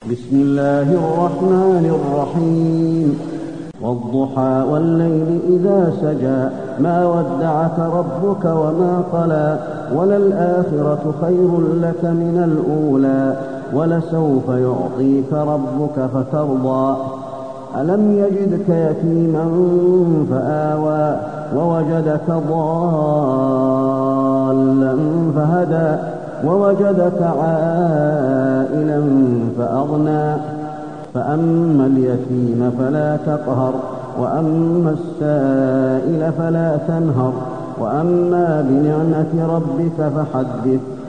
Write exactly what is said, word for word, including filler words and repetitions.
بسم الله الرحمن الرحيم والضحى والليل إذا سجى ما ودعك ربك وما قلى وللآخرة خير لك من الأولى ولسوف يعطيك ربك فترضى ألم يجدك يتيما فآوى ووجدك ضالا فهدى ووجدك عائلا فأغنى فأما اليتيم فلا تقهر وأما السائل فلا تنهر وأما بنعمة ربك فحدث